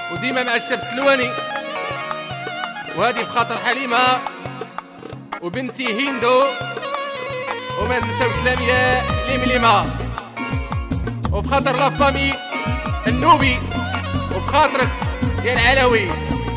وديما مع الشاب سلواني، وهذه بخاطر حليمة وبنتي هيندو، وما ننساوش لاميا لمليمة، وبخاطر لافامي النوبي، وبخاطرك يا العلوي.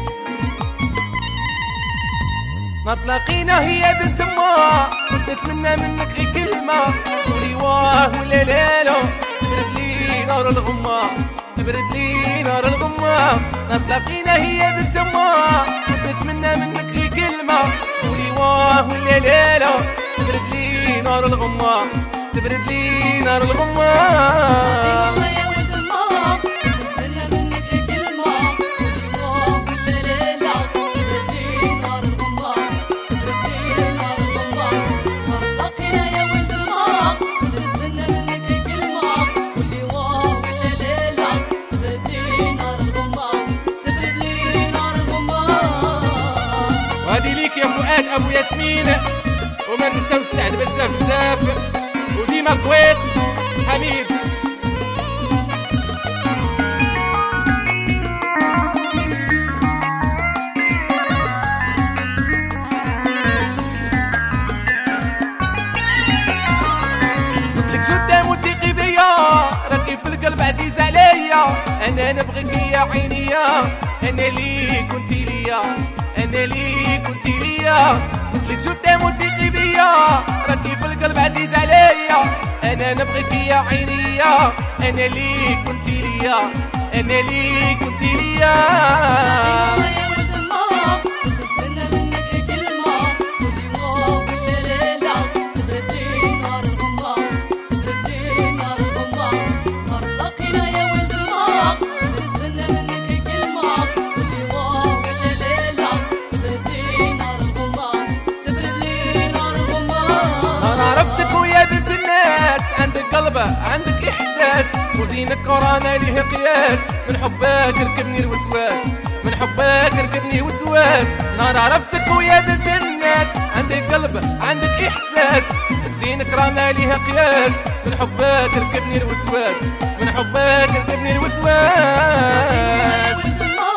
نار تلاقينا هي بنت ما، نتمنى منك غير كلمة قولي واه ولا لا لا، تبرد لي نار الغمة، تبرد لي نار الغمة. نار تلاقينا هي بنت ما، نتمنى منك غير كلمة قولي واه ولا لا لا، تبرد لي نار الغمة، تبرد لي نار الغمة. وهذه ليك يا فؤاد ابو ياسمين، وما ننساوش سعد بزاف بزاف، وديما الكويت حميد. قلتلك جدة موثيقي بيا، راكي في القلب عزيز عليا، انا نبغيك يا عينيا، انا لي كنتي ليا، انا لي كنتي ليا. قلتلك جدة موثيقي بيا، راكي في القلب عزيز عليا، انا نبغيك يا عينيا، انا لي كنتي ليا، انا لي كنتي ليا. عندك احساس وزينك ورا ليه قياس، من حبك ركبني الوسواس، من حبك ركبني الوسواس. نار عرفتك ويا بنت الناس، عندك قلب عندك احساس، زينك راه ليه قياس، من حبك ركبني الوسواس، من حبك ركبني الوسواس.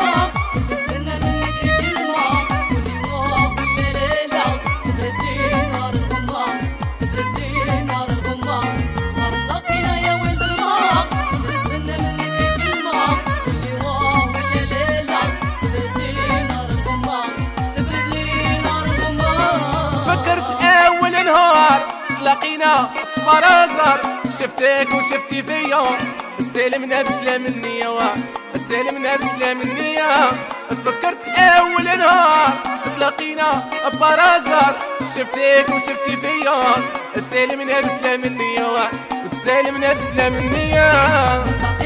تلاقينا فرازر، شفتك وشفتي فيا، تسالمنا بسلام النية، تسالمنا بسلام النية. تفكرت اول نهار تلاقينا فرازر، شفتك وشفتي فيا، تسالمنا بسلام النية، وتسالمنا بسلام النية.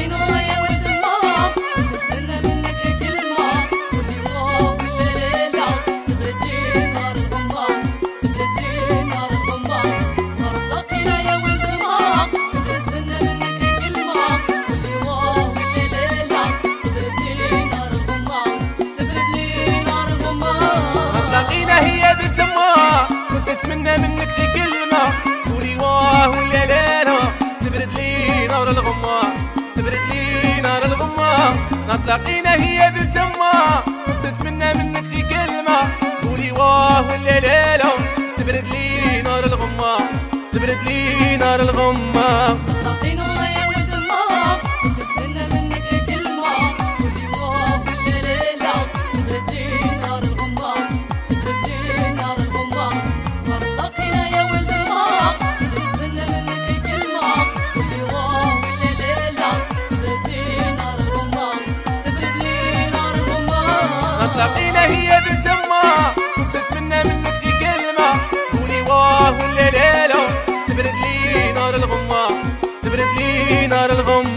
نتمنى منك غير كلمة تقولي واه ولا لا لا، تبرد لي نار الغمة، تبرد لي نار الغمة. نتلاقينا هي بنت ما، نتمنى منك غير كلمة تقولي واه ولا لا لا، تبرد لي نار الغمة، تبرد لي نار الغمة. تلاقينا هي بنت ما، نتمنى منك غير كلمة تقولي واه ولا لا لا، تبرد لي نار الغمة، تبرد لي نار الغمة.